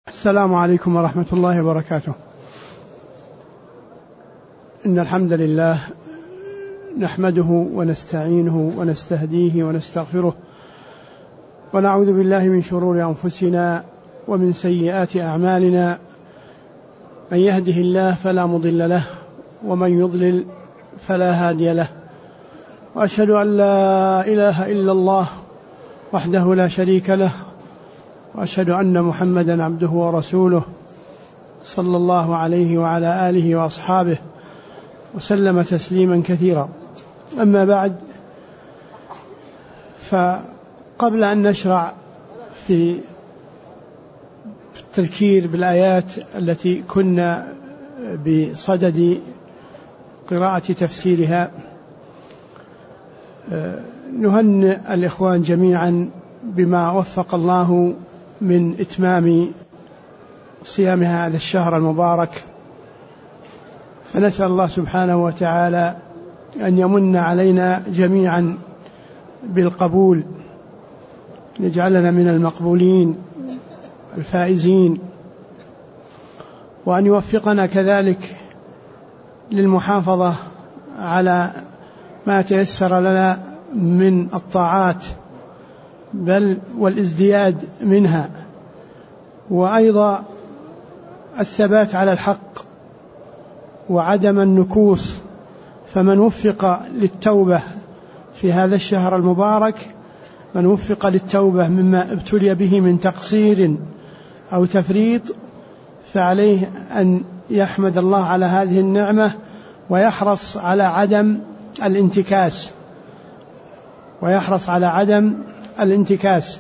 السلام عليكم ورحمة الله وبركاته. إن الحمد لله نحمده ونستعينه ونستهديه ونستغفره، ونعوذ بالله من شرور أنفسنا ومن سيئات أعمالنا. من يهده الله فلا مضل له، ومن يضلل فلا هادي له. وأشهد أن لا إله إلا الله وحده لا شريك له، وأشهد أن محمدا عبده ورسوله صلى الله عليه وعلى آله وأصحابه وسلم تسليما كثيرا. أما بعد، فقبل أن نشرع في التذكير بالآيات التي كنا بصدد قراءة تفسيرها، نهنئ الإخوان جميعا بما وفق الله من إتمام صيام هذا الشهر المبارك، فنسأل الله سبحانه وتعالى أن يمن علينا جميعا بالقبول، يجعلنا من المقبولين الفائزين، وأن يوفقنا كذلك للمحافظة على ما تيسر لنا من الطاعات، بل والازدياد منها، وأيضا الثبات على الحق وعدم النكوص. فمن وفق للتوبة في هذا الشهر المبارك، من وفق للتوبة مما ابتلي به من تقصير أو تفريط، فعليه أن يحمد الله على هذه النعمة ويحرص على عدم الانتكاس.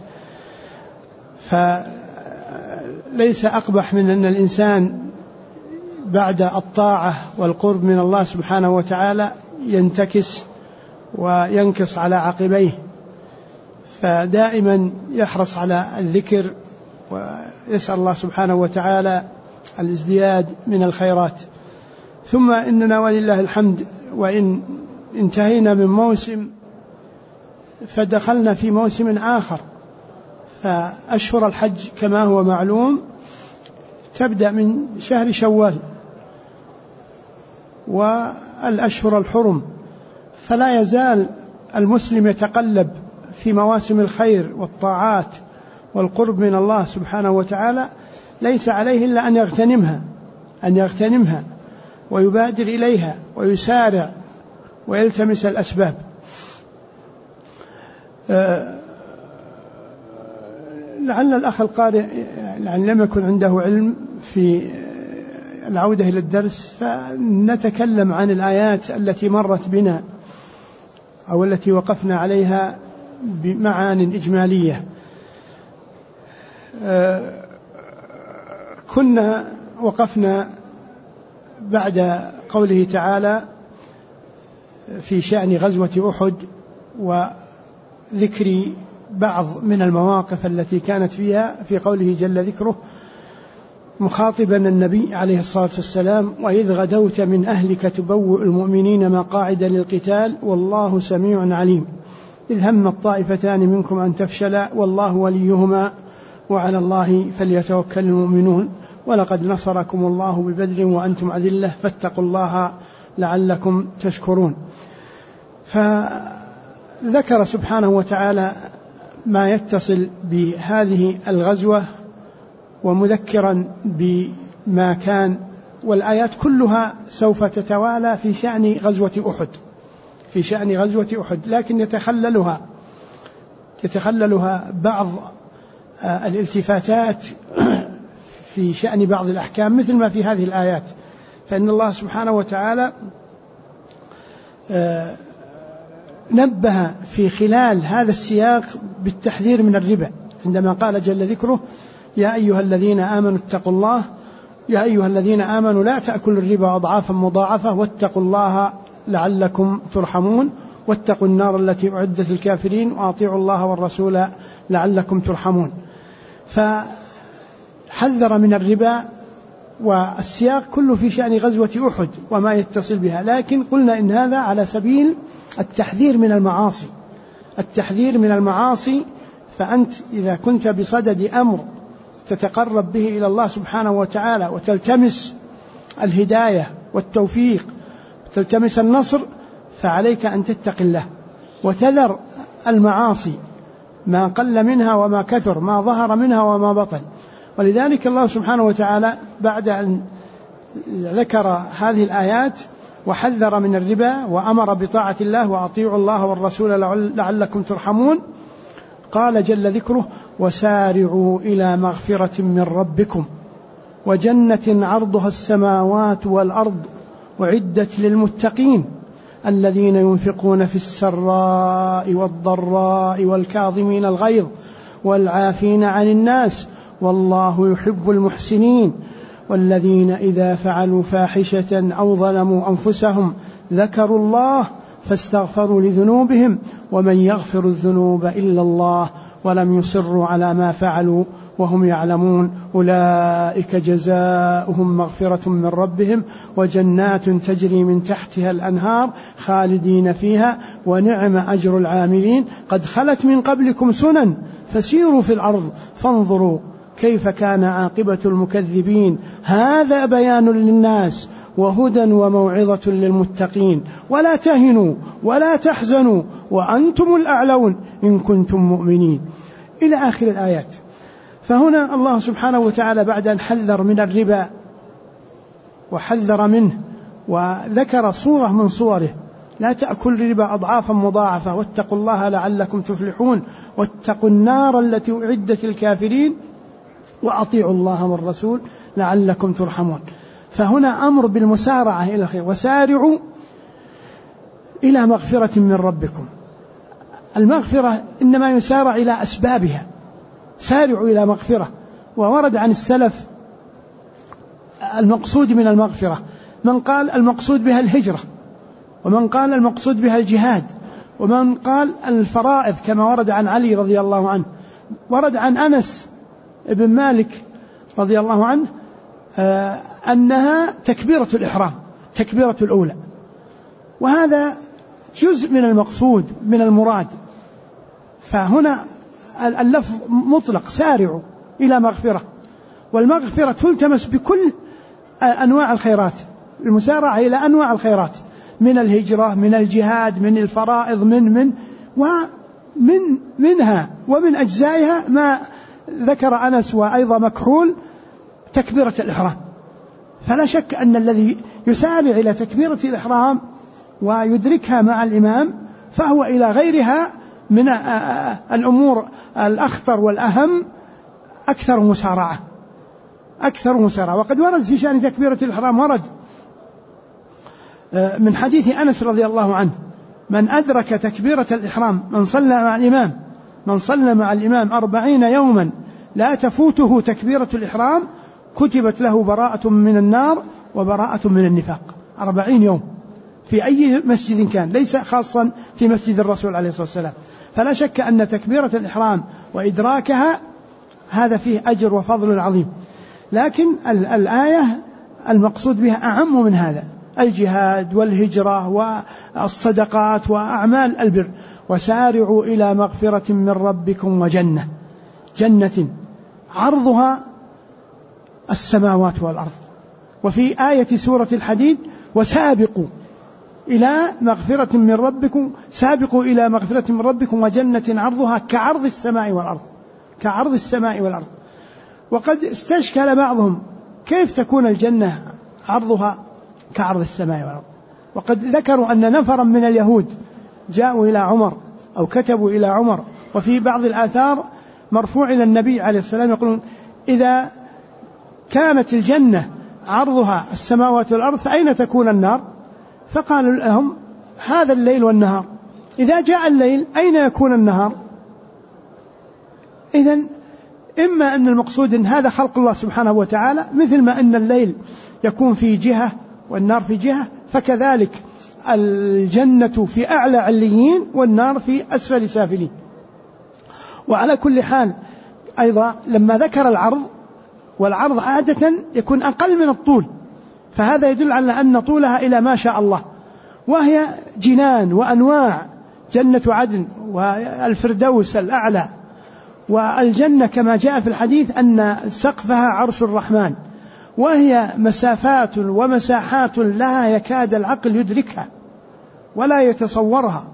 فليس أقبح من أن الإنسان بعد الطاعة والقرب من الله سبحانه وتعالى ينتكس وينكص على عقبيه، فدائما يحرص على الذكر ويسأل الله سبحانه وتعالى الازدياد من الخيرات. ثم إننا ولله الحمد، وإن انتهينا من موسم فدخلنا في موسم آخر. فأشهر الحج كما هو معلوم تبدأ من شهر شوال والأشهر الحرم، فلا يزال المسلم يتقلب في مواسم الخير والطاعات والقرب من الله سبحانه وتعالى، ليس عليه إلا أن يغتنمها ويبادر إليها ويسارع ويلتمس الأسباب. لعل الأخ القارئ لم يكن عنده علم في العودة إلى الدرس، فنتكلم عن الآيات التي مرت بنا أو التي وقفنا عليها بمعان إجمالية. كنا وقفنا بعد قوله تعالى في شأن غزوة أحد وذكر بعض من المواقف التي كانت فيها، في قوله جل ذكره مخاطبا النبي عليه الصلاة والسلام: وإذ غدوت من أهلك تبوئ المؤمنين مقاعد للقتال والله سميع عليم، إذ هم الطائفتان منكم أن تفشلا والله وليهما وعلى الله فليتوكل المؤمنون، ولقد نصركم الله ببدر وأنتم أذلة فاتقوا الله لعلكم تشكرون. فذكر سبحانه وتعالى ما يتصل بهذه الغزوة ومذكرا بما كان، والآيات كلها سوف تتوالى في شأن غزوة أحد، لكن يتخللها بعض الالتفاتات في شأن بعض الأحكام مثل ما في هذه الآيات. فإن الله سبحانه وتعالى نبه في خلال هذا السياق بالتحذير من الربا، عندما قال جل ذكره: يا أيها الذين آمنوا اتقوا الله، يا أيها الذين آمنوا لا تأكلوا الربا أضعافا مضاعفة واتقوا الله لعلكم ترحمون، واتقوا النار التي أعدت للكافرين وأطيعوا الله والرسول لعلكم ترحمون. فحذر من الربا، والسياق كله في شأن غزوة أحد وما يتصل بها، لكن قلنا إن هذا على سبيل التحذير من المعاصي. فأنت إذا كنت بصدد أمر تتقرب به إلى الله سبحانه وتعالى وتلتمس الهداية والتوفيق وتلتمس النصر، فعليك أن تتقي الله وتذر المعاصي ما قل منها وما كثر، ما ظهر منها وما بطن. ولذلك الله سبحانه وتعالى بعد أن ذكر هذه الآيات وحذر من الربا وأمر بطاعة الله وأطيعوا الله والرسول لعلكم ترحمون، قال جل ذكره: وسارعوا إلى مغفرة من ربكم وجنة عرضها السماوات والأرض أعدت للمتقين الذين ينفقون في السراء والضراء والكاظمين الغيظ والعافين عن الناس والله يحب المحسنين والذين إذا فعلوا فاحشة أو ظلموا أنفسهم ذكروا الله فاستغفروا لذنوبهم ومن يغفر الذنوب إلا الله ولم يصروا على ما فعلوا وهم يعلمون أولئك جزاؤهم مغفرة من ربهم وجنات تجري من تحتها الأنهار خالدين فيها ونعم أجر العاملين قد خلت من قبلكم سنن فسيروا في الأرض فانظروا كيف كان عاقبة المكذبين هذا بيان للناس وهدى وموعظة للمتقين ولا تهنوا ولا تحزنوا وأنتم الأعلون إن كنتم مؤمنين إلى آخر الآيات. فهنا الله سبحانه وتعالى بعد أن حذر من الربا وحذر منه وذكر صورة من صوره: لا تأكل الربا أضعافا مضاعفة واتقوا الله لعلكم تفلحون واتقوا النار التي أعدت للكافرين وأطيعوا الله والرسول لعلكم ترحمون. فهنا أمر بالمسارعة إلى الخير: وسارعوا إلى مغفرة من ربكم. المغفرة إنما يسارع إلى أسبابها، سارعوا إلى مغفرة. وورد عن السلف المقصود من المغفرة، من قال المقصود بها الهجرة، ومن قال المقصود بها الجهاد، ومن قال الفرائض كما ورد عن علي رضي الله عنه. ورد عن أنس ابن مالك رضي الله عنه أنها تكبيرة الإحرام، تكبيرة الأولى، وهذا جزء من المقصود من المراد. فهنا اللفظ مطلق: سارعوا إلى مغفرة، والمغفرة تلتمس بكل أنواع الخيرات، المسارعة إلى أنواع الخيرات من الهجرة، من الجهاد، من الفرائض، منها ومن أجزائها ما ذكر أنس وأيضا مكحول تكبيرة الإحرام. فلا شك أن الذي يسارع إلى تكبيرة الإحرام ويدركها مع الإمام فهو إلى غيرها من الأمور الأخطر والأهم أكثر مسارعة. وقد ورد في شأن تكبيرة الإحرام ورد من حديث أنس رضي الله عنه: من أدرك تكبيرة الإحرام من صلى مع الإمام 40 يوما لا تفوته تكبيرة الإحرام كتبت له براءة من النار وبراءة من النفاق. 40 يوم في أي مسجد كان، ليس خاصا في مسجد الرسول عليه الصلاة والسلام. فلا شك أن تكبيرة الإحرام وإدراكها هذا فيه أجر وفضل عظيم. لكن الآية المقصود بها أعم من هذا: الجهاد والهجرة والصدقات وأعمال البر. وسارعوا إلى مغفرة من ربكم وجنة عرضها السماوات والأرض. وفي آية سورة الحديد: وسابقوا إلى مغفرة من ربكم، سابقوا إلى مغفرة من ربكم وجنة عرضها كعرض السماء والأرض. وقد استشكل بعضهم: كيف تكون الجنة عرضها كعرض السماء والأرض؟ وقد ذكروا أن نفرا من اليهود جاءوا إلى عمر أو كتبوا إلى عمر، وفي بعض الآثار مرفوع إلى النبي عليه السلام يقولون: إذا كانت الجنة عرضها السماوات والأرض فأين تكون النار؟ فقالوا لهم: هذا الليل والنهار، إذا جاء الليل أين يكون النهار؟ إذن إما أن المقصود أن هذا خلق الله سبحانه وتعالى، مثل ما أن الليل يكون في جهة والنار في جهة، فكذلك الجنة في أعلى عليين والنار في أسفل سافلين. وعلى كل حال أيضا لما ذكر العرض، والعرض عادة يكون أقل من الطول، فهذا يدل على أن طولها إلى ما شاء الله، وهي جنان وأنواع: جنة عدن والفردوس الأعلى والجنة كما جاء في الحديث أن سقفها عرش الرحمن، وهي مسافات ومساحات لا يكاد العقل يدركها ولا يتصورها،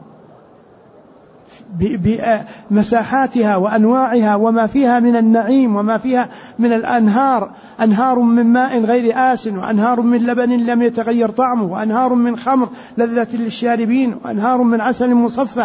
بمساحاتها وأنواعها وما فيها من النعيم وما فيها من الأنهار، أنهار من ماء غير آسن، وأنهار من لبن لم يتغير طعمه، وأنهار من خمر لذة للشاربين، وأنهار من عسل مصفى،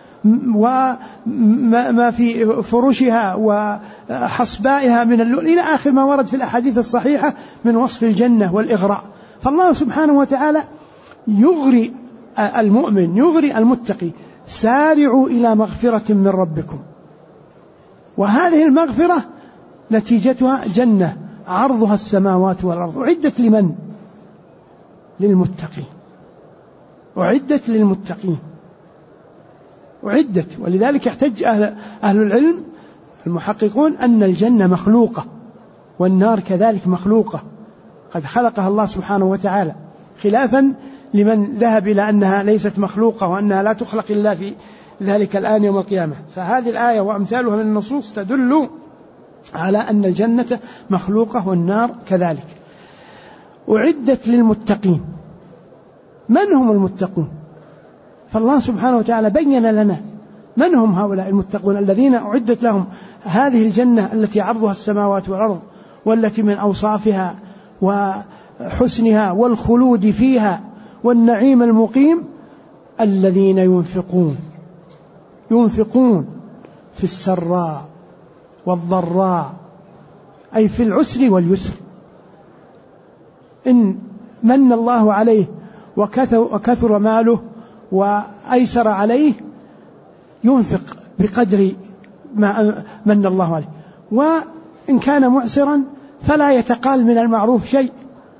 وما في فرشها وحصبائها من اللؤلؤ إلى آخر ما ورد في الأحاديث الصحيحة من وصف الجنة والإغراء. فالله سبحانه وتعالى يغري المؤمن، يغري المتقي: سارعوا إلى مغفرة من ربكم. وهذه المغفرة نتيجتها جنة عرضها السماوات والأرض. أعدت لمن؟ للمتقين، أعدت للمتقين، أعدت. ولذلك يحتج أهل العلم المحققون أن الجنة مخلوقة والنار كذلك مخلوقة، قد خلقها الله سبحانه وتعالى، خلافا لمن ذهب إلى أنها ليست مخلوقة وأنها لا تخلق إلا في ذلك الآن يوم القيامة. فهذه الآية وأمثالها من النصوص تدل على أن الجنة مخلوقة والنار كذلك. أعدت للمتقين. من هم المتقون؟ فالله سبحانه وتعالى بين لنا من هم هؤلاء المتقون الذين أعدت لهم هذه الجنة التي عرضها السماوات والأرض، والتي من أوصافها وحسنها والخلود فيها والنعيم المقيم: الذين ينفقون في السراء والضراء، أي في العسر واليسر. إن من الله عليه وكثر ماله وأيسر عليه ينفق بقدر ما من الله عليه، وإن كان معسرا فلا يتقال من المعروف شيء،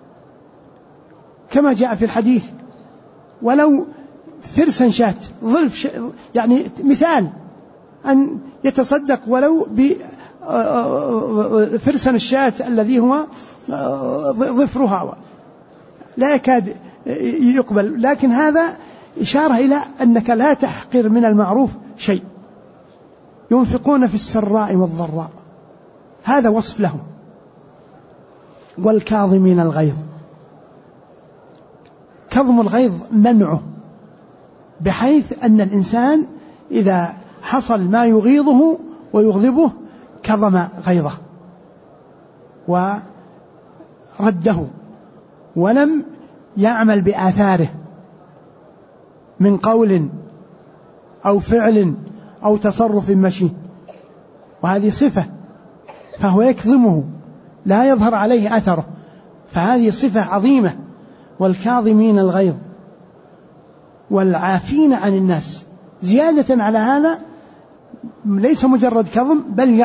كما جاء في الحديث: ولو فرسا شاة، ظلف يعني مثال أن يتصدق ولو بفرسا الشاة الذي هو ظفرها لا يكاد يقبل، لكن هذا إشارة إلى أنك لا تحقر من المعروف شيء. ينفقون في السراء والضراء، هذا وصف لهم. والكاظمين الغيظ، كظم الغيظ منعه، بحيث أن الإنسان إذا حصل ما يغيظه ويغضبه كظم غيظه ورده ولم يعمل بآثاره من قول أو فعل أو تصرف مشي، وهذه صفة، فهو يكظمه لا يظهر عليه أثره، فهذه صفة عظيمة. والكاظمين الغيظ والعافين عن الناس، زيادة على هذا ليس مجرد كظم بل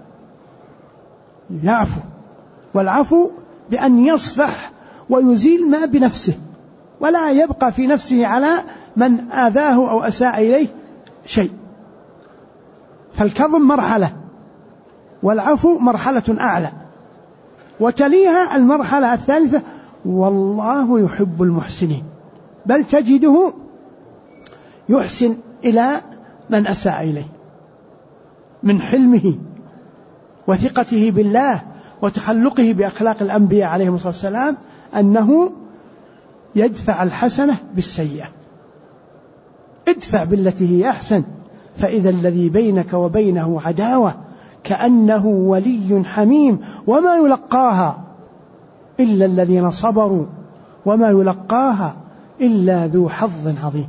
يعفو، والعفو بأن يصفح ويزيل ما بنفسه ولا يبقى في نفسه على من آذاه أو أساء إليه شيء. فالكظم مرحلة والعفو مرحلة أعلى، وتليها المرحلة الثالثة: والله يحب المحسنين، بل تجده يحسن إلى من أساء إليه من حلمه وثقته بالله وتخلقه بأخلاق الأنبياء عليهم الصلاة والسلام، أنه يدفع الحسنة بالسيئة. ادفع بالتي هي أحسن فإذا الذي بينك وبينه عداوة كأنه ولي حميم، وما يلقاها إلا الذين صبروا وما يلقاها إلا ذو حظ عظيم.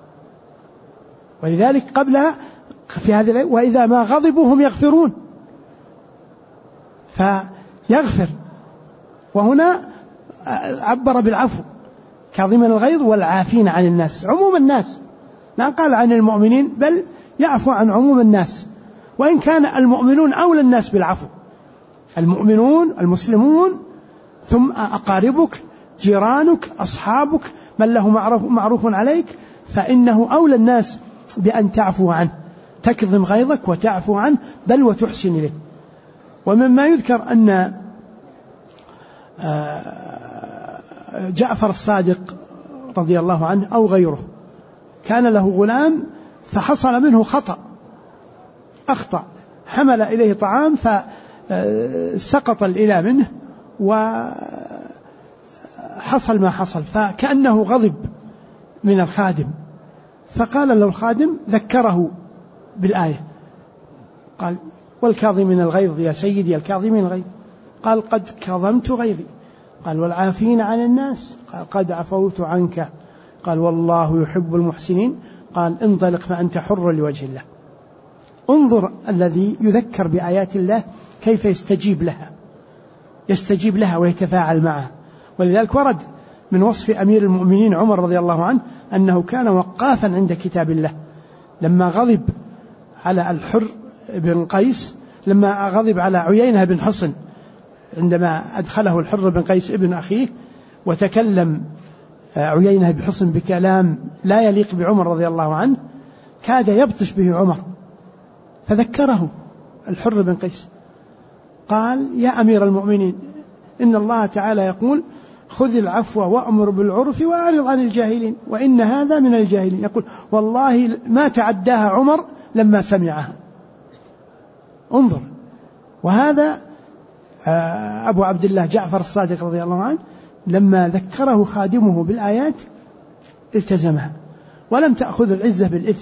ولذلك قبلها في هذه الآية: وإذا ما غضبوا هم يغفرون، فيغفر. وهنا عبر بالعفو، كاظمين الغيظ والعافين عن الناس، عموم الناس، ما قال عن المؤمنين، بل يعفو عن عموم الناس، وإن كان المؤمنون أولى الناس بالعفو، المؤمنون المسلمون، ثم أقاربك، جيرانك، أصحابك، من له معروف عليك، فإنه أولى الناس بأن تعفو عنه، تكظم غيظك وتعفو عنه، بل وتحسن إليه. ومما يذكر أن جعفر الصادق رضي الله عنه أو غيره كان له غلام فحصل منه خطأ، أخطأ، حمل إليه طعام فسقط الإله منه وحصل ما حصل، فكأنه غضب من الخادم، فقال له الخادم ذكره بالآية، قال والكاظمين الغيظ يا سيدي الكاظمين الغيظ، قال قد كظمت غيظي، قال والعافين عن الناس، قال قد عفوت عنك، قال والله يحب المحسنين، قال انطلق فأنت حر لوجه الله. انظر الذي يذكر بآيات الله كيف يستجيب لها ويتفاعل معها. ولذلك ورد من وصف أمير المؤمنين عمر رضي الله عنه أنه كان وقافا عند كتاب الله، لما غضب على الحر بن قيس، لما غضب على عيينة بن حصن عندما أدخله الحر بن قيس ابن أخيه، وتكلم عيينة بن حصن بكلام لا يليق بعمر رضي الله عنه، كاد يبطش به عمر، فذكره الحر بن قيس، قال يا أمير المؤمنين إن الله تعالى يقول خذ العفو وأمر بالعرف وأعرض عن الجاهلين، وإن هذا من الجاهلين، يقول والله ما تعداها عمر لما سمعها. انظر. وهذا أبو عبد الله جعفر الصادق رضي الله عنه لما ذكره خادمه بالآيات التزمها ولم تأخذ العزة بالإثم.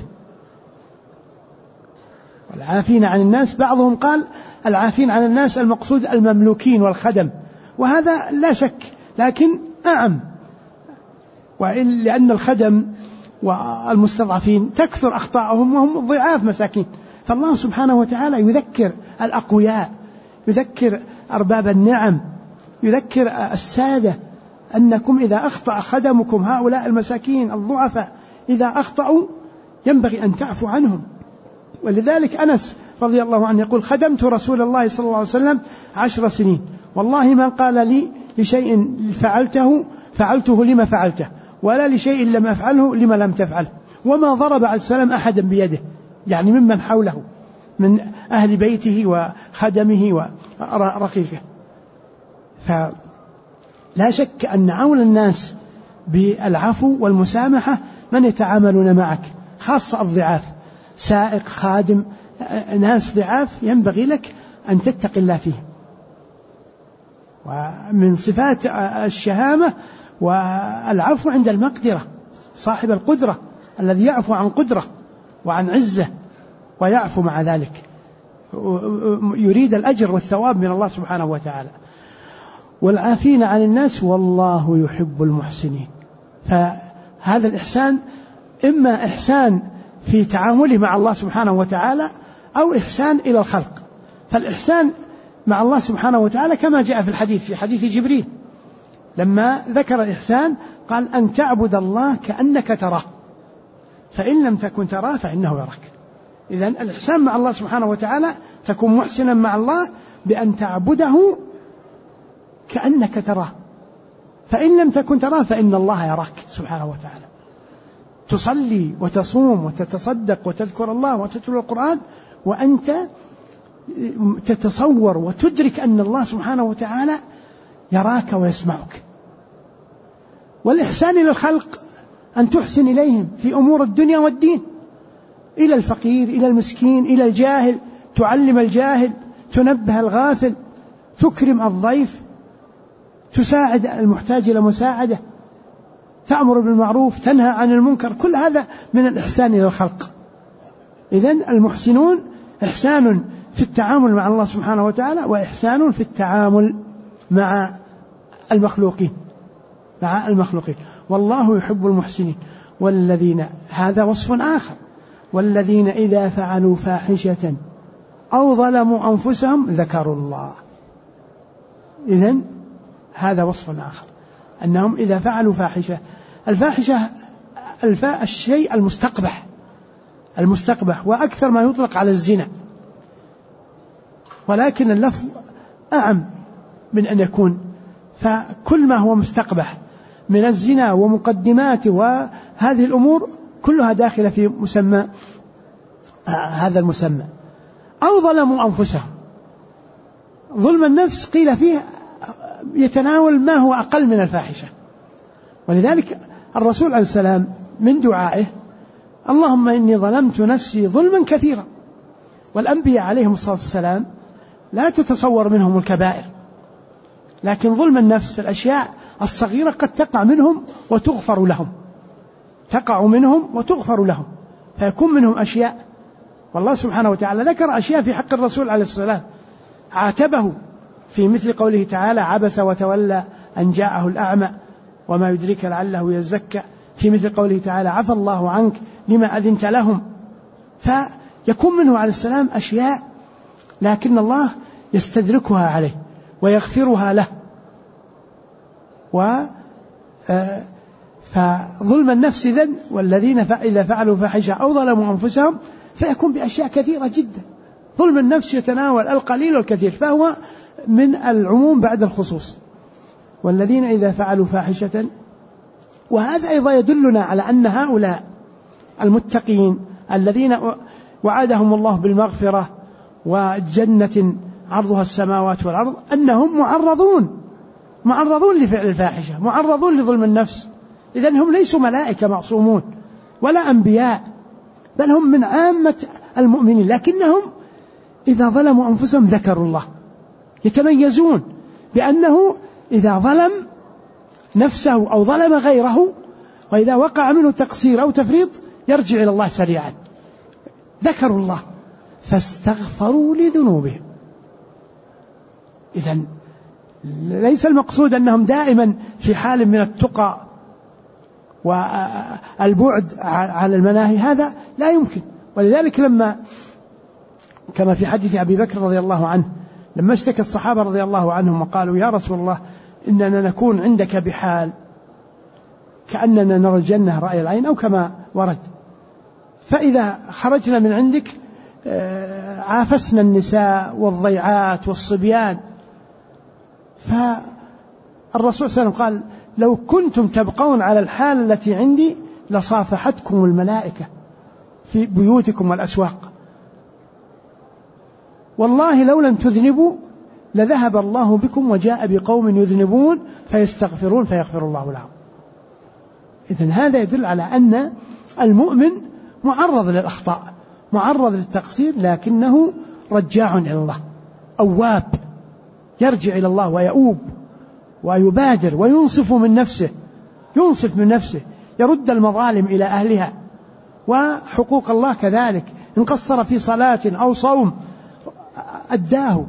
والعافين عن الناس، بعضهم قال العافين عن الناس المقصود المملوكين والخدم، وهذا لا شك، لكن أعم، لأن الخدم والمستضعفين تكثر أخطاءهم وهم ضعاف مساكين، فالله سبحانه وتعالى يذكر الأقوياء، يذكر أرباب النعم، يذكر السادة أنكم إذا أخطأ خدمكم هؤلاء المساكين الضعفاء إذا أخطأوا ينبغي أن تعفو عنهم. ولذلك أنس رضي الله عنه يقول خدمت رسول الله صلى الله عليه وسلم 10 سنين، والله ما قال لي لشيء فعلته لما فعلته، ولا لشيء لم أفعله لما لم تفعله، وما ضرب عليه السلام أحدا بيده، يعني ممن حوله من أهل بيته وخدمه ورقيقه. فلا شك أن عون الناس بالعفو والمسامحة من يتعاملون معك، خاصة الضعاف، سائق، خادم، ناس ضعاف، ينبغي لك أن تتقي الله فيه. ومن صفات الشهامة والعفو عند المقدرة، صاحب القدرة الذي يعفو عن قدرة وعن عزة ويعفو مع ذلك، يريد الأجر والثواب من الله سبحانه وتعالى. والعافين عن الناس والله يحب المحسنين. فهذا الإحسان إما إحسان في تعامله مع الله سبحانه وتعالى أو إحسان إلى الخلق. فالإحسان مع الله سبحانه وتعالى كما جاء في الحديث، في حديث جبريل لما ذكر الإحسان قال أن تعبد الله كأنك تراه فإن لم تكن تراه فإنه يراك. إذن الإحسان مع الله سبحانه وتعالى تكون محسنا مع الله بأن تعبده كأنك تراه، فإن لم تكن تراه فإن الله يراك سبحانه وتعالى. تصلي وتصوم وتتصدق وتذكر الله وتتلو القرآن وأنت تتصور وتدرك أن الله سبحانه وتعالى يراك ويسمعك. والإحسان إلى الخلق أن تحسن إليهم في أمور الدنيا والدين، إلى الفقير، إلى المسكين، إلى الجاهل، تعلم الجاهل، تنبه الغافل، تكرم الضيف، تساعد المحتاج إلى مساعدة، تأمر بالمعروف، تنهى عن المنكر، كل هذا من الإحسان إلى الخلق. إذن المحسنون إحسان في التعامل مع الله سبحانه وتعالى وإحسان في التعامل مع المخلوقين والله يحب المحسنين. والذين، هذا وصف آخر، والذين إذا فعلوا فاحشة أو ظلموا أنفسهم ذكروا الله. إذن هذا وصف آخر، أنهم إذا فعلوا فاحشة، الفاحشة الشيء المستقبح وأكثر ما يطلق على الزنا، ولكن اللفظ أعم من أن يكون، فكل ما هو مستقبح من الزنا ومقدماته وهذه الأمور كلها داخلة في مسمى هذا المسمى. أو ظلموا أنفسهم، ظلم النفس قيل فيه يتناول ما هو أقل من الفاحشة. ولذلك الرسول عليه السلام من دعائه اللهم إني ظلمت نفسي ظلما كثيرا والأنبياء عليهم الصلاة والسلام لا تتصور منهم الكبائر، لكن ظلم النفس في الأشياء الصغيرة قد تقع منهم وتغفر لهم، تقع منهم وتغفر لهم، فيكون منهم أشياء. والله سبحانه وتعالى ذكر أشياء في حق الرسول عليه الصلاة والسلام، عاتبه في مثل قوله تعالى: عبس وتولى أن جاءه الأعمى وما يدريك لعله يزكى، في مثل قوله تعالى: عفى الله عنك لما أذنت لهم. فيكون منه عليه السلام أشياء لكن الله يستدركها عليه ويغفرها له. فظلم النفس إذن والذين إذا فعلوا فاحشة أو ظلموا أنفسهم فيكون بأشياء كثيرة جدا. ظلم النفس يتناول القليل والكثير، فهو من العموم بعد الخصوص. والذين إذا فعلوا فاحشة، وهذا أيضا يدلنا على أن هؤلاء المتقين الذين وعدهم الله بالمغفرة وجنة عرضها السماوات والأرض أنهم معرضون لفعل الفاحشة، معرضون لظلم النفس. إذن هم ليسوا ملائكة معصومون ولا أنبياء، بل هم من عامة المؤمنين، لكنهم إذا ظلموا أنفسهم ذكروا الله، يتميزون بأنه إذا ظلم نفسه أو ظلم غيره وإذا وقع منه تقصير أو تفريط يرجع إلى الله سريعا، ذكروا الله فاستغفروا لذنوبهم. إذن ليس المقصود أنهم دائما في حال من التقى والبعد عن المناهي، هذا لا يمكن. ولذلك لما كما في حديث أبي بكر رضي الله عنه لما اشتكى الصحابة رضي الله عنهم وقالوا: يا رسول الله إننا نكون عندك بحال كأننا نرى الجنة رأي العين، أو كما ورد، فإذا خرجنا من عندك عافسنا النساء والضيعات والصبيان. فالرسول صلى الله عليه وسلم قال: لو كنتم تبقون على الحال التي عندي لصافحتكم الملائكة في بيوتكم والأسواق، والله لو لم تذنبوا لذهب الله بكم وجاء بقوم يذنبون فيستغفرون فيغفر الله لهم. إذن هذا يدل على أن المؤمن معرض للأخطاء، معرض للتقصير، لكنه رجاع إلى الله، أواب، يرجع إلى الله ويؤوب ويبادر وينصف من نفسه، يرد المظالم إلى أهلها، وحقوق الله كذلك، إن قصر في صلاة أو صوم أداه.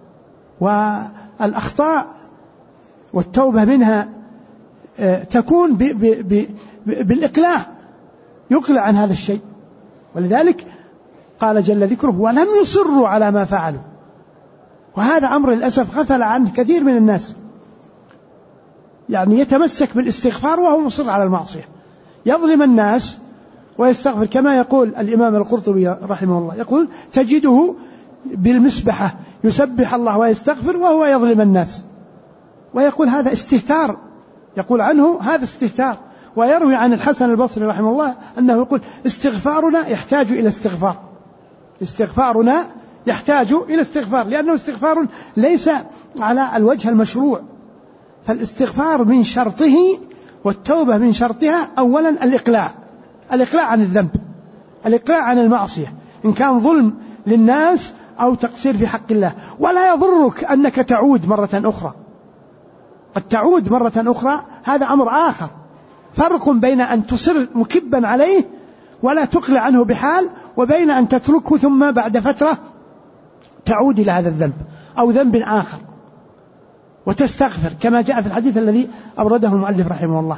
والأخطاء والتوبة منها تكون بالإقلاع، يقلع عن هذا الشيء. ولذلك قال جل ذكره: ولم يصروا على ما فعلوا. وهذا أمر للأسف غفل عنه كثير من الناس، يعني يتمسك بالاستغفار وهو مصر على المعصية، يظلم الناس ويستغفر، كما يقول الإمام القرطبي رحمه الله، يقول: تجده بالمسبحة يسبح الله ويستغفر وهو يظلم الناس، ويقول هذا استهتار، يقول عنه هذا استهتار. ويروي عن الحسن البصري رحمه الله أنه يقول: استغفارنا يحتاج إلى استغفار، استغفارنا يحتاج إلى استغفار، لأنه استغفار ليس على الوجه المشروع. فالاستغفار من شرطه والتوبة من شرطها أولا الإقلاع عن الذنب، الإقلاع عن المعصية، إن كان ظلم للناس أو تقصير في حق الله. ولا يضرك أنك تعود مرة أخرى، قد تعود مرة أخرى، هذا أمر آخر. فرق بين أن تصر مكبا عليه ولا تقلع عنه بحال، وبين أن تتركه ثم بعد فترة تعود إلى هذا الذنب أو ذنب آخر وتستغفر، كما جاء في الحديث الذي أورده المؤلف رحمه الله.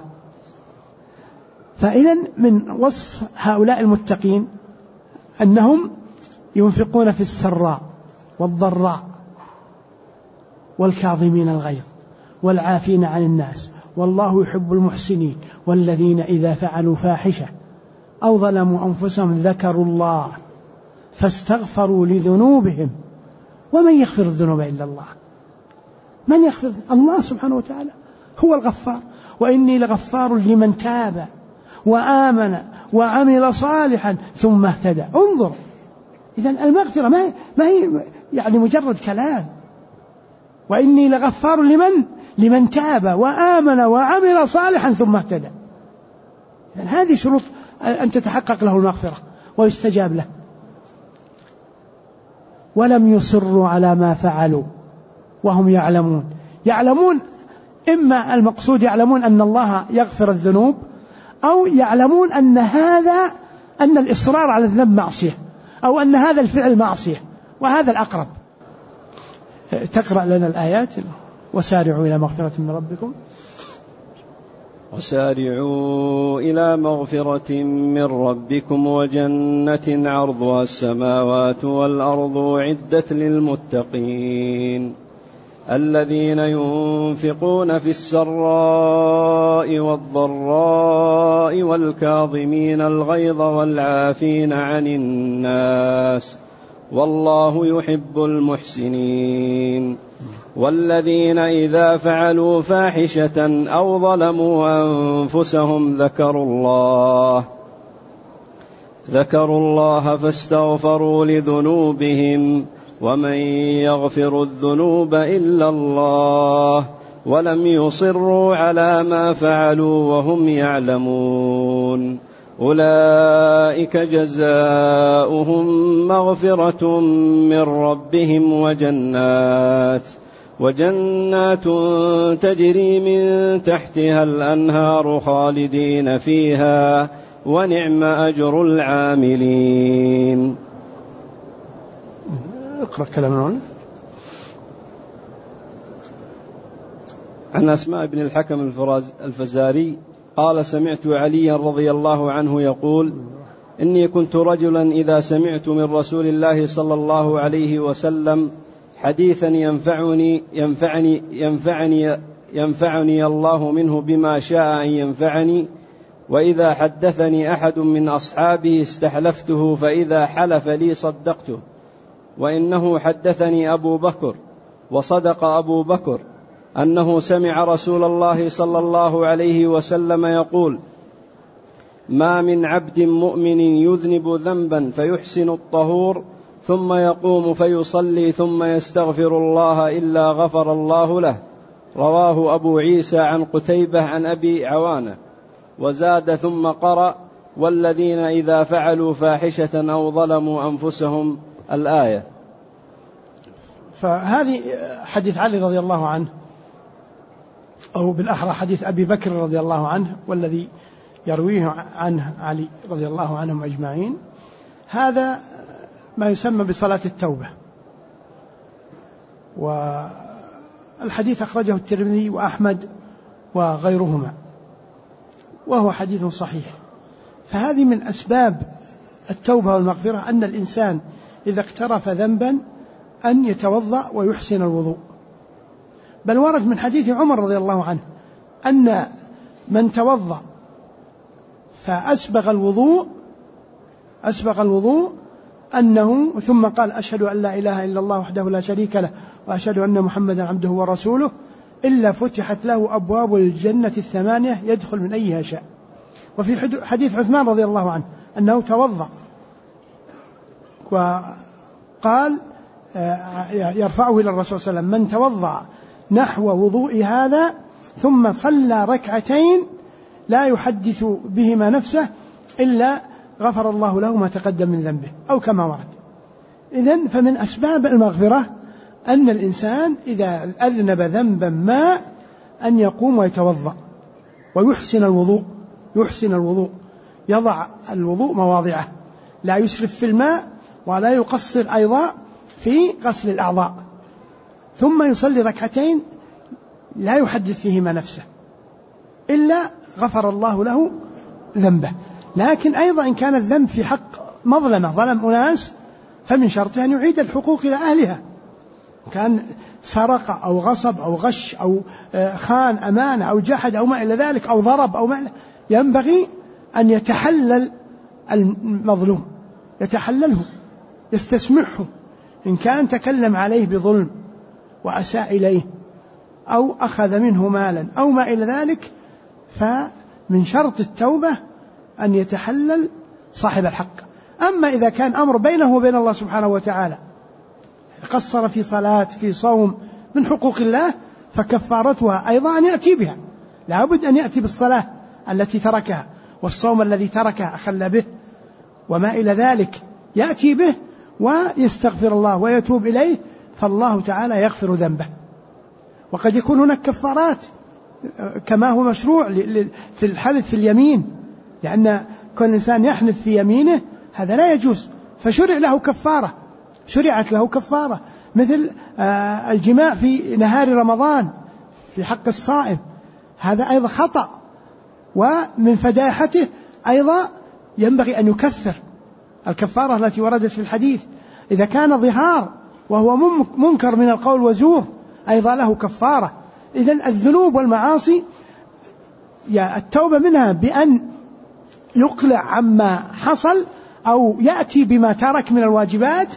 فإذن من وصف هؤلاء المتقين أنهم ينفقون في السراء والضراء والكاظمين الغيظ والعافين عن الناس والله يحب المحسنين، والذين إذا فعلوا فاحشة أو ظلموا أنفسهم ذكروا الله فاستغفروا لذنوبهم ومن يغفر الذنوب إلا الله. من يغفر؟ الله سبحانه وتعالى هو الغفار، وإني لغفار لمن تاب وآمن وعمل صالحا ثم اهتدى. انظر، إذن المغفرة ما هي يعني مجرد كلام. وإني لغفار لمن تاب وآمن وعمل صالحا ثم اهتدى. إذن هذه شروط أن تتحقق له المغفرة ويستجاب له. ولم يصروا على ما فعلوا وهم يعلمون. يعلمون، إما المقصود يعلمون أن الله يغفر الذنوب، أو يعلمون أن الإصرار على الذنب معصية، أو أن هذا الفعل معصية، وهذا الأقرب. تقرأ لنا الآيات. وسارعوا إلى مغفرة من ربكم. وسارعوا إلى مغفرة من ربكم وجنة عرضها السماوات والأرض أعدت للمتقين الذين ينفقون في السراء والضراء والكاظمين الغيظ والعافين عن الناس والله يحب المحسنين والذين إذا فعلوا فاحشة أو ظلموا أنفسهم ذكروا الله فاستغفروا لذنوبهم ومن يغفر الذنوب إلا الله ولم يصروا على ما فعلوا وهم يعلمون أولئك جزاؤهم مغفرة من ربهم وجنات تجري من تحتها الأنهار خالدين فيها ونعم أجر العاملين. اقرأ كلام عن أسماء بن الحكم الفزاري قال سمعت عليا رضي الله عنه يقول إني كنت رجلا إذا سمعت من رسول الله صلى الله عليه وسلم حديثا ينفعني الله منه بما شاء أن ينفعني، وإذا حدثني أحد من أصحابه استحلفته فإذا حلف لي صدقته، وإنه حدثني أبو بكر وصدق أبو بكر أنه سمع رسول الله صلى الله عليه وسلم يقول ما من عبد مؤمن يذنب ذنبا فيحسن الطهور ثم يقوم فيصلي ثم يستغفر الله إلا غفر الله له. رواه أبو عيسى عن قتيبة عن أبي عوانة. وزاد ثم قرأ والذين إذا فعلوا فاحشة أو ظلموا أنفسهم الآية. فهذه حديث علي رضي الله عنه، أو بالأحرى حديث أبي بكر رضي الله عنه والذي يرويه عنه علي رضي الله عنهم أجمعين، هذا ما يسمى بصلاة التوبة. والحديث أخرجه الترمذي وأحمد وغيرهما، وهو حديث صحيح. فهذه من أسباب التوبة والمغفرة أن الإنسان إذا اقترف ذنبا أن يتوضأ ويحسن الوضوء. بل ورد من حديث عمر رضي الله عنه أن من توضأ فأسبغ الوضوء أنه ثم قال أشهد أن لا إله إلا الله وحده لا شريك له وأشهد أن محمدا عبده ورسوله إلا فتحت له أبواب الجنة 8 يدخل من أيها شاء. وفي حديث عثمان رضي الله عنه أنه توضأ وقال يرفعه إلى الرسول صلى الله عليه وسلم من توضأ نحو وضوء هذا ثم صلى ركعتين لا يحدث بهما نفسه إلا غفر الله له ما تقدم من ذنبه، أو كما ورد. إذن فمن أسباب المغفرة أن الإنسان إذا أذنب ذنبا ما أن يقوم ويتوضأ ويحسن الوضوء، يضع الوضوء مواضعه، لا يسرف في الماء ولا يقصر أيضا في غسل الأعضاء، ثم يصلي ركعتين لا يحدث فيهما نفسه إلا غفر الله له ذنبه. لكن أيضا إن كان الذنب في حق مظلمة، ظلم أناس، فمن شرطه أن يعيد الحقوق إلى أهلها، كان سرق أو غصب أو غش أو خان أمانة أو جحد أو ما إلى ذلك أو ضرب أو ما، ينبغي أن يتحلل المظلوم، يتحلله، يستسمحه. إن كان تكلم عليه بظلم وأساء إليه أو أخذ منه مالا أو ما إلى ذلك، فمن شرط التوبة أن يتحلل صاحب الحق. أما إذا كان أمر بينه وبين الله سبحانه وتعالى، قصر في صلاة في صوم من حقوق الله، فكفارتها أيضا أن يأتي بها، لا بد أن يأتي بالصلاة التي تركها والصوم الذي تركه أخل به وما إلى ذلك، يأتي به ويستغفر الله ويتوب إليه فالله تعالى يغفر ذنبه. وقد يكون هناك كفارات كما هو مشروع في الحلف في اليمين، لأن كل إنسان يحنث في يمينه هذا لا يجوز، فشرعت له كفارة مثل الجماع في نهار رمضان في حق الصائم، هذا أيضا خطأ، ومن فداحته أيضا ينبغي أن يكفر الكفارة التي وردت في الحديث. إذا كان ظهار وهو منكر من القول وزور أيضا له كفارة. إذن الذنوب والمعاصي التوبة منها بأن يقلع عما حصل أو يأتي بما ترك من الواجبات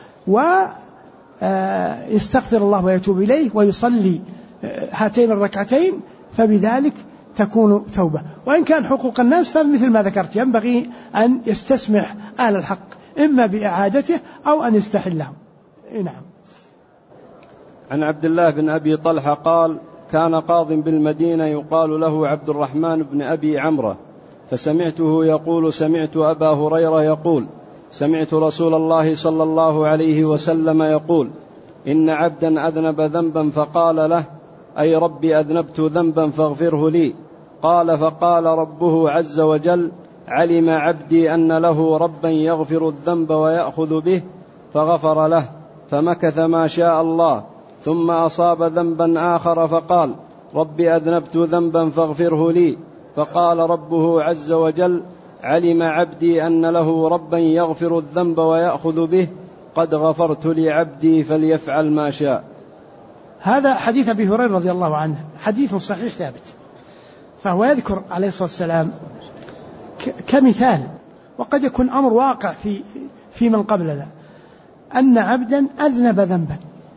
ويستغفر الله ويتوب إليه ويصلي هاتين الركعتين، فبذلك تكون توبة. وإن كان حقوق الناس فمثل ما ذكرت ينبغي أن يستسمح أهل الحق إما بإعادته أو أن يستحلهم. نعم. عن عبد الله بن أبي طلحة قال: كان قاض بالمدينة يقال له عبد الرحمن بن أبي عمرو، فسمعته يقول: سمعت أبا هريرة يقول: سمعت رسول الله صلى الله عليه وسلم يقول: إن عبدا أذنب ذنبا فقال له: أي رب أذنبت ذنبا فاغفره لي. قال: فقال ربه عز وجل: علم عبدي أن له ربا يغفر الذنب ويأخذ به، فغفر له، فمكث ما شاء الله، ثم أصاب ذنبا آخر فقال: رب أذنبت ذنبا فاغفره لي. فقال ربه عز وجل: علم عبدي أن له ربا يغفر الذنب ويأخذ به، قد غفرت لعبدي فليفعل ما شاء. هذا حديث أبي هريرة رضي الله عنه، حديث صحيح ثابت، فهو يذكر عليه الصلاة والسلام كمثال، وقد يكون أمر واقع في من قبلنا، أن عبدا أذنب ذنبا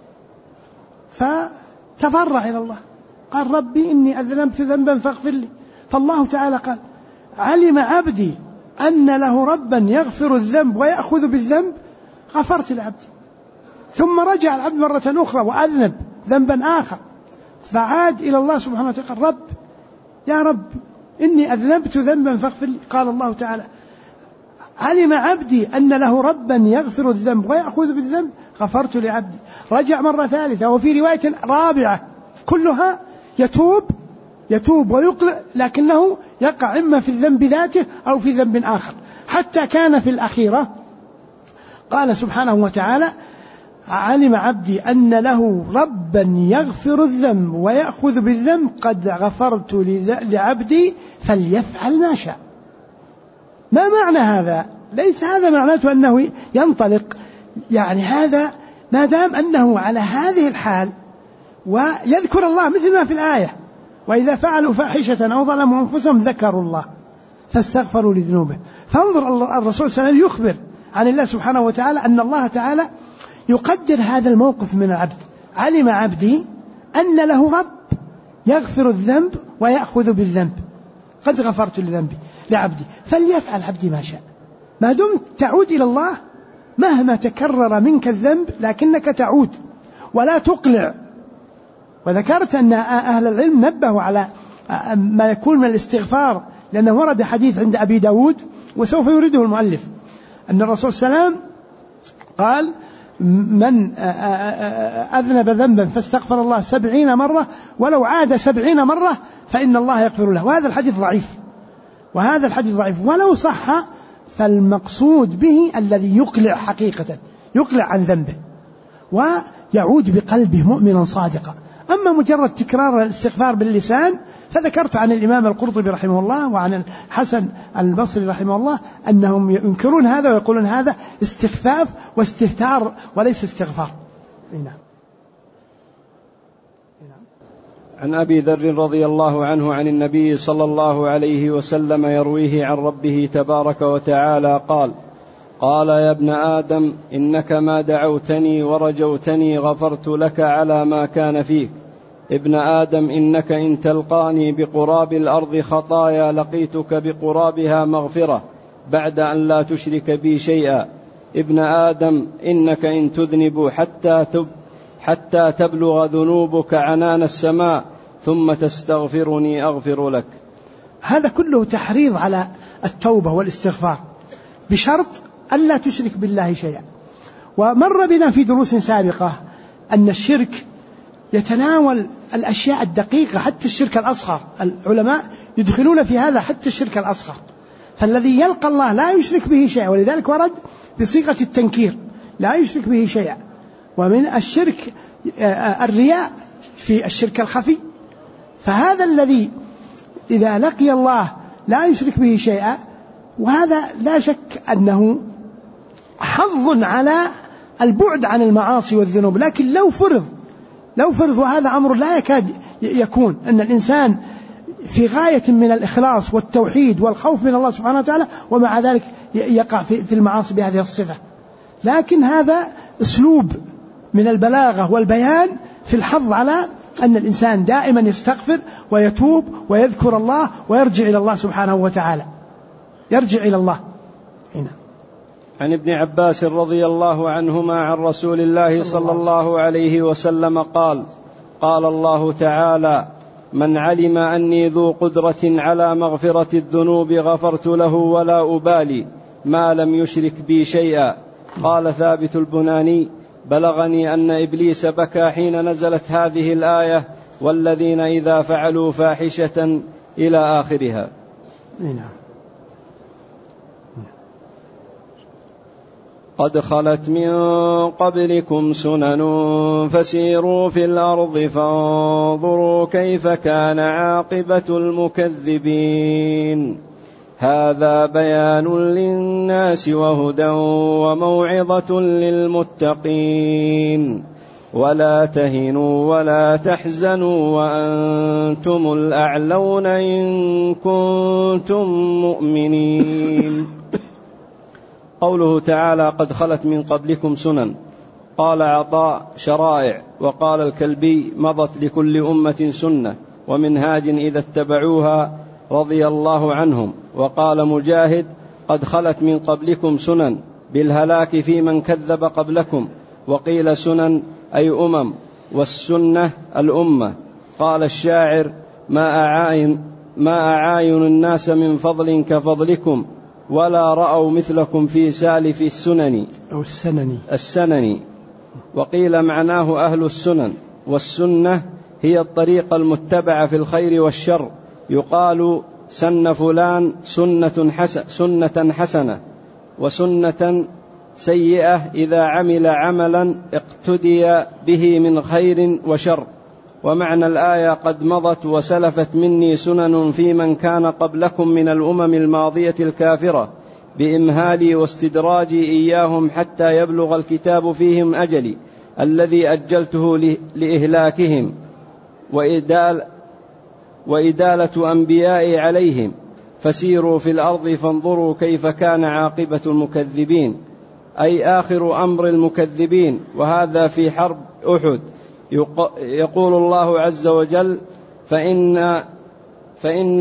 فتضرع إلى الله قال: ربي إني أذنبت ذنبا فاغفر لي. فالله تعالى قال: علم عبدي أن له ربا يغفر الذنب ويأخذ بالذنب، غفرت لعبدي. ثم رجع العبد مرة أخرى وأذنب ذنبا آخر فعاد إلى الله سبحانه وتعالى قال: رب يا رب إني أذنبت ذنبا فاغفر لي. قال الله تعالى: علم عبدي أن له ربا يغفر الذنب ويأخذ بالذنب، غفرت لعبدي. رجع مرة ثالثة، وفي رواية رابعة، كلها يتوب ويقلع، لكنه يقع إما في الذنب ذاته أو في ذنب آخر، حتى كان في الأخيرة قال سبحانه وتعالى: علم عبدي أن له ربا يغفر الذنب ويأخذ بالذنب، قد غفرت لعبدي فليفعل ما شاء. ما معنى هذا؟ ليس هذا معناته أنه ينطلق، يعني هذا ما دام أنه على هذه الحال ويذكر الله مثل ما في الآية: وإذا فعلوا فاحشة أو ظلموا أنفسهم ذكروا الله فاستغفروا لذنوبهم. فانظر الرسول صلى الله عليه وسلم يخبر عن الله سبحانه وتعالى أن الله تعالى يقدر هذا الموقف من العبد. علم عبدي أن له رب يغفر الذنب ويأخذ بالذنب، قد غفرت لعبدي فليفعل عبدي ما شاء. ما دمت تعود إلى الله مهما تكرر منك الذنب لكنك تعود ولا تقلع. وذكرت أن أهل العلم نبهوا على ما يكون من الاستغفار، لأنه ورد حديث عند أبي داود وسوف يريده المؤلف أن الرسول صلى الله عليه وسلم قال: من أذنب ذنبا فاستغفر الله 70 مرة ولو عاد 70 مرة فإن الله يغفر له. وهذا الحديث ضعيف، ولو صح فالمقصود به الذي يقلع حقيقة، يقلع عن ذنبه ويعود بقلبه مؤمنا صادقا. أما مجرد تكرار الاستغفار باللسان فذكرت عن الإمام القرطبي رحمه الله وعن الحسن البصري رحمه الله أنهم ينكرون هذا ويقولون هذا استخفاف واستهتار وليس استغفار. نعم. عن أبي ذر رضي الله عنه عن النبي صلى الله عليه وسلم يرويه عن ربه تبارك وتعالى قال: قال يا ابن آدم إنك ما دعوتني ورجوتني غفرت لك على ما كان فيك. ابن آدم إنك إن تلقاني بقراب الأرض خطايا لقيتك بقرابها مغفرة بعد أن لا تشرك بي شيئا. ابن آدم إنك إن تذنب حتى تبلغ ذنوبك عنان السماء ثم تستغفرني أغفر لك. هذا كله تحريض على التوبة والاستغفار بشرط ألا تشرك بالله شيئا. ومر بنا في دروس سابقة أن الشرك يتناول الأشياء الدقيقة حتى الشرك الأصغر. العلماء يدخلون في هذا حتى الشرك الأصغر. فالذي يلقى الله لا يشرك به شيئا، ولذلك ورد بصيغة التنكير لا يشرك به شيئا. ومن الشرك الرياء في الشرك الخفي. فهذا الذي إذا لقي الله لا يشرك به شيئا، وهذا لا شك أنه حظ على البعد عن المعاصي والذنوب. لكن لو فرض وهذا أمر لا يكاد يكون، أن الإنسان في غاية من الإخلاص والتوحيد والخوف من الله سبحانه وتعالى، ومع ذلك يقع في المعاصي بهذه الصفة. لكن هذا أسلوب من البلاغة والبيان في الحظ على أن الإنسان دائما يستغفر ويتوب ويذكر الله ويرجع إلى الله سبحانه وتعالى، يرجع إلى الله. هنا عن ابن عباس رضي الله عنهما عن رسول الله صلى الله عليه وسلم قال: قال الله تعالى: من علم أني ذو قدرة على مغفرة الذنوب غفرت له ولا أبالي ما لم يشرك بي شيئا. قال ثابت البناني: بلغني أن إبليس بكى حين نزلت هذه الآية: والذين إذا فعلوا فاحشة إلى آخرها. قد خلت من قبلكم سنن فسيروا في الأرض فانظروا كيف كان عاقبة المكذبين. هذا بيان للناس وهدى وموعظة للمتقين. ولا تهنوا ولا تحزنوا وأنتم الأعلون إن كنتم مؤمنين. قوله تعالى: قد خلت من قبلكم سنن، قال عطاء: شرائع. وقال الكلبي: مضت لكل أمة سنة ومنهاج إذا اتبعوها رضي الله عنهم. وقال مجاهد: قد خلت من قبلكم سنن بالهلاك في من كذب قبلكم. وقيل سنن أي أمم، والسنة الأمة. قال الشاعر: ما أعاين الناس من فضل كفضلكم ولا رأوا مثلكم في سالف السنن أو السنن. وقيل معناه أهل السنن. والسنة هي الطريقة المتبعة في الخير والشر. يقال: سن فلان سنة حسنة، وسنة سيئة إذا عمل عملا اقتدي به من خير وشر. ومعنى الآية: قد مضت وسلفت مني سنن في من كان قبلكم من الأمم الماضية الكافرة بإمهالي واستدراجي إياهم حتى يبلغ الكتاب فيهم أجلي الذي أجلته لإهلاكهم وإدالة أنبيائي عليهم. فسيروا في الأرض فانظروا كيف كان عاقبة المكذبين، أي آخر أمر المكذبين. وهذا في حرب أحد. يقول الله عز وجل: فإن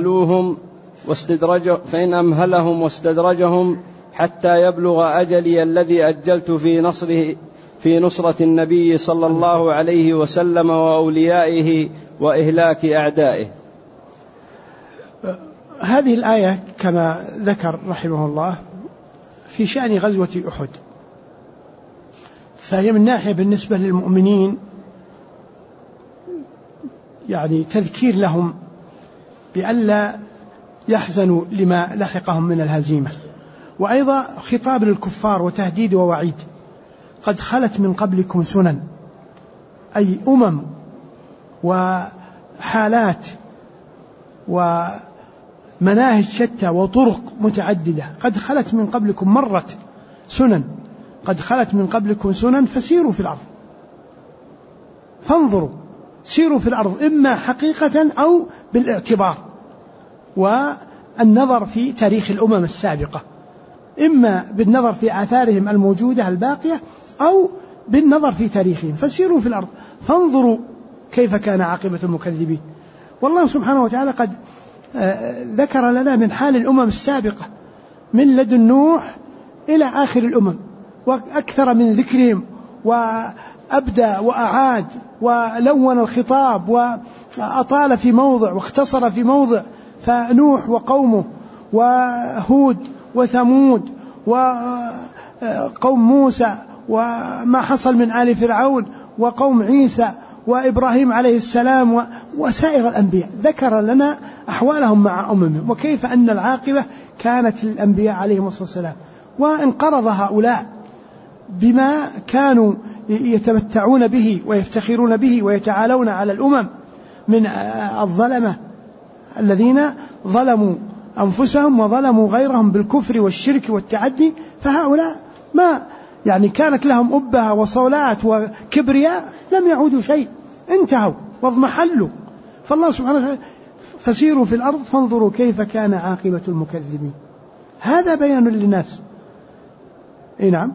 أمهلهم واستدرجهم حتى يبلغ أجلي الذي أجلت في نصرة النبي صلى الله عليه وسلم وأوليائه وإهلاك أعدائه. هذه الآية كما ذكر رحمه الله في شأن غزوة أحد، فهي من ناحية بالنسبة للمؤمنين يعني تذكير لهم بألا يحزنوا لما لحقهم من الهزيمة، وأيضا خطاب للكفار وتهديد ووعيد. قد خلت من قبلكم سنن، أي أمم وحالات ومناهج شتى وطرق متعددة. قد خلت من قبلكم، مرت سنن، قد خلت من قبلكم سنن فسيروا في الأرض فانظروا. سيروا في الأرض إما حقيقة أو بالاعتبار والنظر في تاريخ الأمم السابقة، إما بالنظر في آثارهم الموجودة الباقية أو بالنظر في تاريخهم. فسيروا في الأرض فانظروا كيف كان عاقبة المكذبين. والله سبحانه وتعالى قد ذكر لنا من حال الأمم السابقة من لدن نوح إلى آخر الأمم، وأكثر من ذكرهم، وأبدى وأعاد ولون الخطاب وأطال في موضع واختصر في موضع. فنوح وقومه وهود وثمود وقوم موسى وما حصل من آل فرعون وقوم عيسى وإبراهيم عليه السلام وسائر الأنبياء، ذكر لنا أحوالهم مع أممهم وكيف أن العاقبة كانت للأنبياء عليهم الصلاة والسلام. وانقرض هؤلاء بما كانوا يتمتعون به ويفتخرون به ويتعالون على الأمم من الظلمة الذين ظلموا أنفسهم وظلموا غيرهم بالكفر والشرك والتعدي، فهؤلاء ما كانت لهم أبهة وصولات وكبرياء لم يعودوا شيء، انتهوا واضمحلوا. فالله سبحانه وتعالى فسيروا في الأرض فانظروا كيف كان عاقبة المكذبين. هذا بيان للناس. نعم،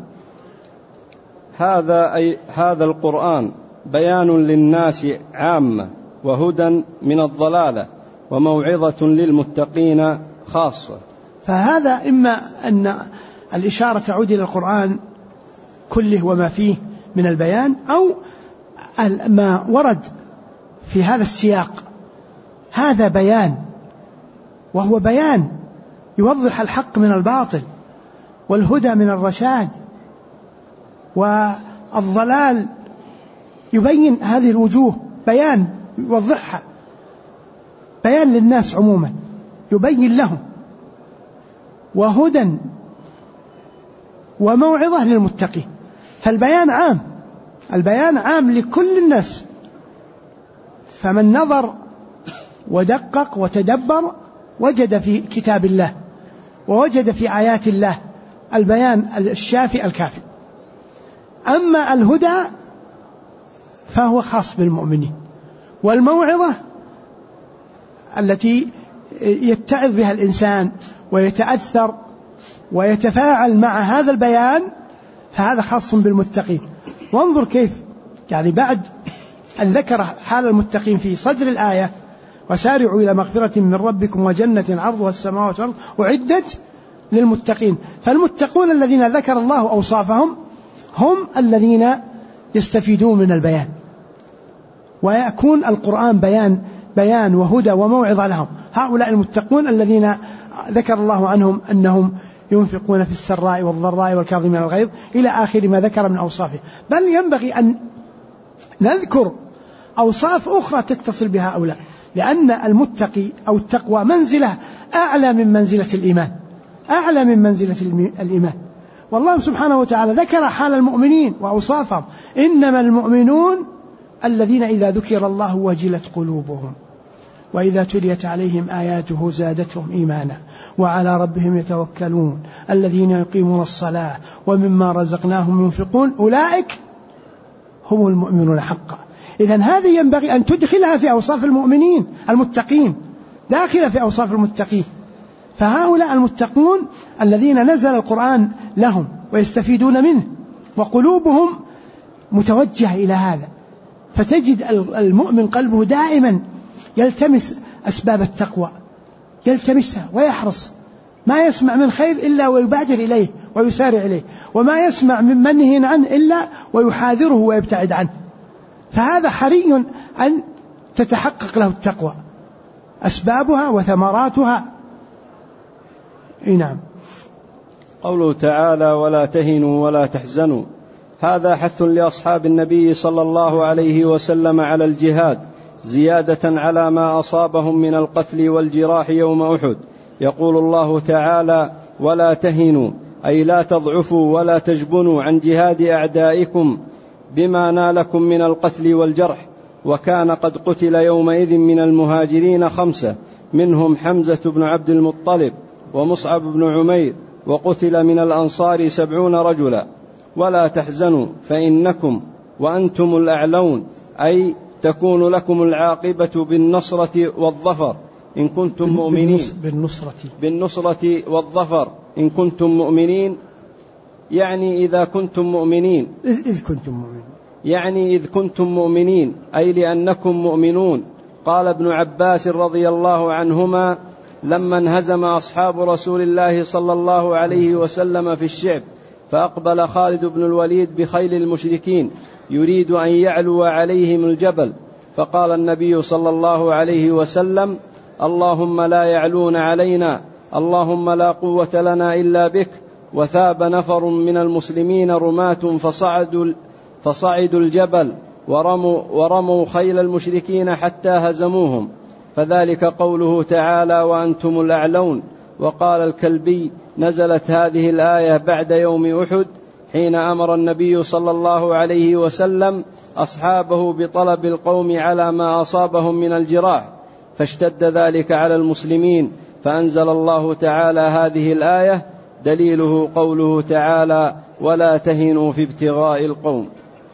هذا القرآن بيان للناس عامة وهدى من الضلالة وموعظة للمتقين خاصة. فهذا إما أن الإشارة تعود إلى القرآن كله وما فيه من البيان، أو ما ورد في هذا السياق هذا بيان، وهو بيان يوضح الحق من الباطل والهدى من الرشاد والضلال، يبين هذه الوجوه، بيان يوضحها، بيان للناس عموما يبين لهم، وهدى وموعظة للمتقين. فالبيان عام، البيان عام لكل الناس، فمن نظر ودقق وتدبر وجد في كتاب الله ووجد في آيات الله البيان الشافي الكافي. أما الهدى فهو خاص بالمؤمنين، والموعظة التي يتعظ بها الإنسان ويتأثر ويتفاعل مع هذا البيان فهذا خاص بالمتقين. وانظر كيف بعد أن ذكر حال المتقين في صدر الآية وسارعوا إلى مغفرة من ربكم وجنة عرضها السماوات والأرض أعدت للمتقين. فالمتقون الذين ذكر الله أوصافهم هم الذين يستفيدون من البيان، ويكون القرآن بيان وهدى وموعظة لهم. هؤلاء المتقون الذين ذكر الله عنهم أنهم ينفقون في السراء والضراء والكاظمين الغيظ إلى آخر ما ذكر من أوصافه. بل ينبغي أن نذكر أوصاف أخرى تتصل بهؤلاء، لأن المتقي أو التقوى منزلة أعلى من منزلة الإيمان، أعلى من منزلة الإيمان. والله سبحانه وتعالى ذكر حال المؤمنين وأوصافهم: إنما المؤمنون الذين إذا ذكر الله وجلت قلوبهم وإذا تليت عليهم آياته زادتهم إيمانا وعلى ربهم يتوكلون الذين يقيمون الصلاة ومما رزقناهم ينفقون أولئك هم المؤمنون حقا. إذن هذه ينبغي أن تدخلها في أوصاف المؤمنين المتقين، داخلة في أوصاف المتقين. فهؤلاء المتقون الذين نزل القرآن لهم ويستفيدون منه وقلوبهم متوجهة إلى هذا، فتجد المؤمن قلبه دائما يلتمس أسباب التقوى، يلتمسها ويحرص، ما يسمع من خير إلا ويبادر إليه ويسارع إليه، وما يسمع من منهي عنه إلا ويحاذره ويبتعد عنه. فهذا حري أن تتحقق له التقوى، أسبابها وثمراتها. نعم. قوله تعالى: ولا تهنوا ولا تحزنوا، هذا حث لأصحاب النبي صلى الله عليه وسلم على الجهاد، زيادة على ما أصابهم من القتل والجراح يوم أحد. يقول الله تعالى: ولا تهنوا، أي لا تضعفوا ولا تجبنوا عن جهاد أعدائكم بما نالكم من القتل والجرح. وكان قد قتل يومئذ من المهاجرين 5، منهم حمزة بن عبد المطلب ومصعب بن عمير، وقتل من الأنصار 70 رجلا. ولا تحزنوا فإنكم وأنتم الأعلون، أي تكون لكم العاقبة بالنصرة والظفر إن كنتم مؤمنين. بالنصرة والظفر إن كنتم مؤمنين، يعني إذا كنتم مؤمنين، يعني إذ كنتم مؤمنين، أي لأنكم مؤمنون. قال ابن عباس رضي الله عنهما: لما انهزم أصحاب رسول الله صلى الله عليه وسلم في الشعب، فأقبل خالد بن الوليد بخيل المشركين يريد أن يعلو عليهم الجبل، فقال النبي صلى الله عليه وسلم: اللهم لا يعلون علينا، اللهم لا قوة لنا إلا بك، وثاب نفر من المسلمين رماة فصعدوا الجبل ورموا خيل المشركين حتى هزموهم، فذلك قوله تعالى وأنتم الأعلون. وقال الكلبي نزلت هذه الآية بعد يوم أحد حين أمر النبي صلى الله عليه وسلم أصحابه بطلب القوم على ما أصابهم من الجراح، فاشتد ذلك على المسلمين، فأنزل الله تعالى هذه الآية، دليله قوله تعالى ولا تهنوا في ابتغاء القوم.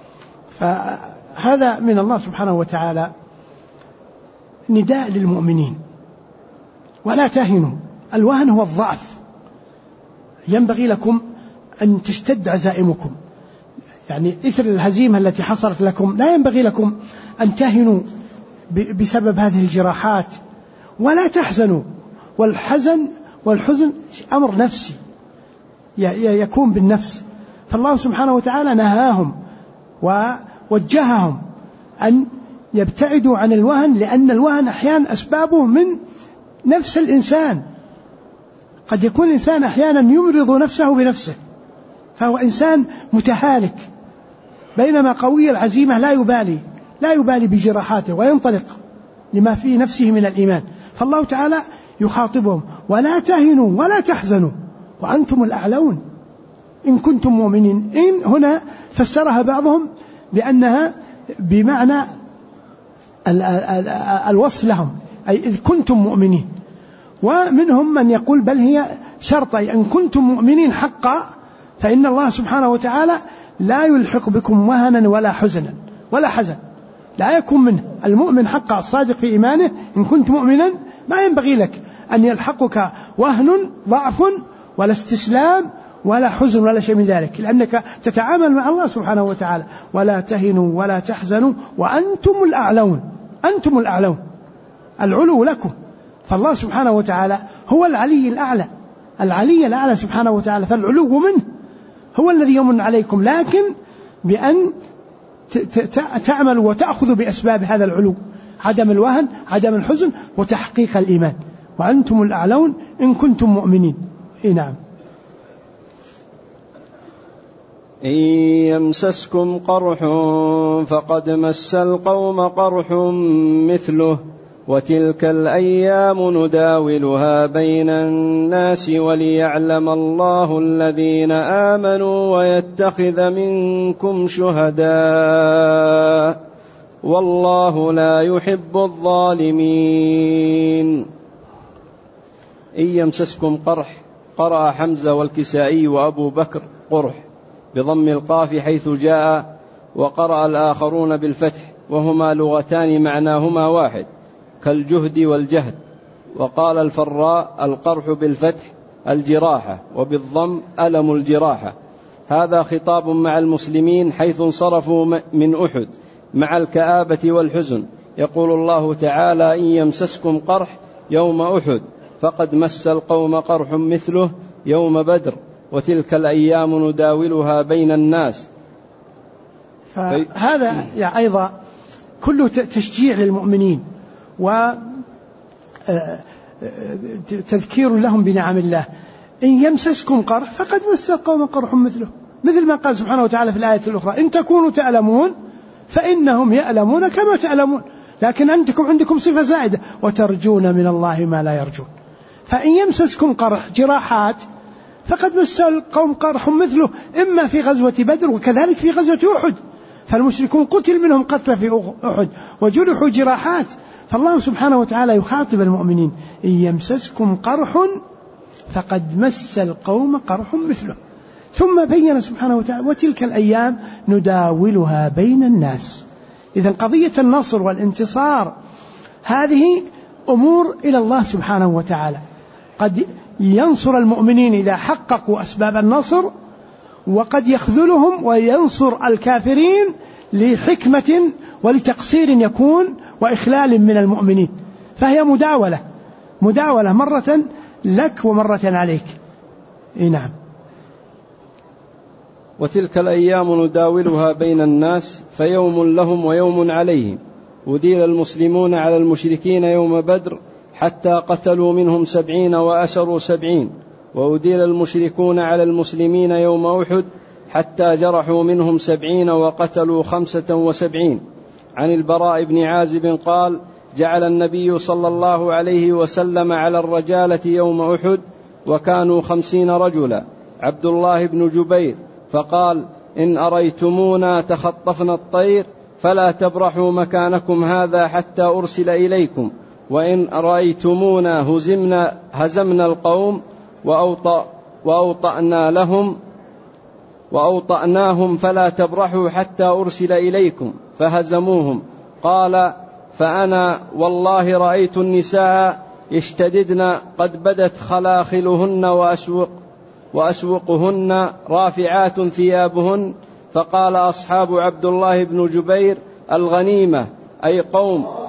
فهذا من الله سبحانه وتعالى نداء للمؤمنين، ولا تهنوا. الوهن هو الضعف، ينبغي لكم أن تشتد عزائمكم، يعني إثر الهزيمة التي حصلت لكم لا ينبغي لكم أن تهنوا بسبب هذه الجراحات، ولا تحزنوا. والحزن أمر نفسي يكون بالنفس، فالله سبحانه وتعالى نهاهم ووجههم أن يبتعدوا عن الوهن، لأن الوهن أحيانا أسبابه من نفس الإنسان. قد يكون الإنسان أحيانا يمرض نفسه بنفسه، فهو إنسان متهالك، بينما قوي العزيمة لا يبالي بجراحاته وينطلق لما في نفسه من الإيمان. فالله تعالى يخاطبهم ولا تهنوا ولا تحزنوا وأنتم الأعلون إن كنتم مؤمنين. إن هنا فسرها بعضهم بأنها بمعنى الوصف لهم، أي إذ كنتم مؤمنين، ومنهم من يقول بل هي شرط، أي إن كنتم مؤمنين حقا فإن الله سبحانه وتعالى لا يلحق بكم وهنا ولا حزنا ولا حزن، لا يكون منه. المؤمن حقا الصادق في إيمانه إن كنت مؤمنا ما ينبغي لك أن يلحقك وهن ضعف ولا استسلام ولا حزن ولا شيء من ذلك، لأنك تتعامل مع الله سبحانه وتعالى. ولا تهنوا ولا تحزنوا وأنتم الأعلون. أنتم الأعلون، العلو لكم، فالله سبحانه وتعالى هو العلي الأعلى، العلي الأعلى سبحانه وتعالى، فالعلو منه هو الذي يمن عليكم، لكن بأن تعملوا وتأخذوا بأسباب هذا العلو، عدم الوهن، عدم الحزن، وتحقيق الإيمان. وأنتم الأعلون إن كنتم مؤمنين. نعم. إن يمسسكم قرح فقد مس القوم قرح مثله وتلك الأيام نداولها بين الناس وليعلم الله الذين آمنوا ويتخذ منكم شهداء والله لا يحب الظالمين. إن يمسسكم قرح، قرأ حمزة والكسائي وأبو بكر قرح بضم القاف حيث جاء، وقرأ الآخرون بالفتح، وهما لغتان معناهما واحد كالجهد والجهد. وقال الفراء القرح بالفتح الجراحة، وبالضم ألم الجراحة. هذا خطاب مع المسلمين حيث انصرفوا من أحد مع الكآبة والحزن. يقول الله تعالى إن يمسسكم قرح يوم أحد فقد مس القوم قرح مثله يوم بدر وتلك الأيام نداولها بين الناس. فهذا يعني أيضا كله تشجيع للمؤمنين وتذكير لهم بنعم الله. إن يمسسكم قرح فقد مس القوم قرح مثله، مثل ما قال سبحانه وتعالى في الآية الأخرى إن تكونوا تألمون فإنهم يألمون كما تألمون، لكن أنتم عندكم صفة زائدة وترجون من الله ما لا يرجون. فإن يمسسكم قرح جراحات فقد مس القوم قرح مثله، إما في غزوة بدر وكذلك في غزوة أحد، فالمشركون قتل منهم قتل في أحد وجرحوا جراحات. فالله سبحانه وتعالى يخاطب المؤمنين إن يمسسكم قرح فقد مس القوم قرح مثله، ثم بين سبحانه وتعالى وتلك الأيام نداولها بين الناس. إذن قضية النصر والانتصار هذه أمور إلى الله سبحانه وتعالى، قد ينصر المؤمنين إذا حققوا أسباب النصر، وقد يخذلهم وينصر الكافرين لحكمة ولتقصير يكون وإخلال من المؤمنين. فهي مداولة مرة لك ومرة عليك. نعم. وتلك الأيام نداولها بين الناس فيوم لهم ويوم عليهم. وديل المسلمون على المشركين يوم بدر حتى قتلوا منهم 70 وأسروا 70، وأديل المشركون على المسلمين يوم أحد حتى جرحوا منهم 70 وقتلوا 75. عن البراء بن عازب قال: جعل النبي صلى الله عليه وسلم على الرجالة يوم أحد وكانوا 50 رجلا عبد الله بن جبير، فقال: إن أريتمونا تخطفنا الطير فلا تبرحوا مكانكم هذا حتى أرسل إليكم، وإن أريتمونا هزمنا القوم وأوطأناهم فلا تبرحوا حتى أرسل إليكم، فهزموهم. قال: فأنا والله رأيت النساء يشتددن قد بدت خلاخلهن وأسوقهن رافعات ثيابهن. فقال أصحاب عبد الله بن جبير: الغنيمة، أي قوم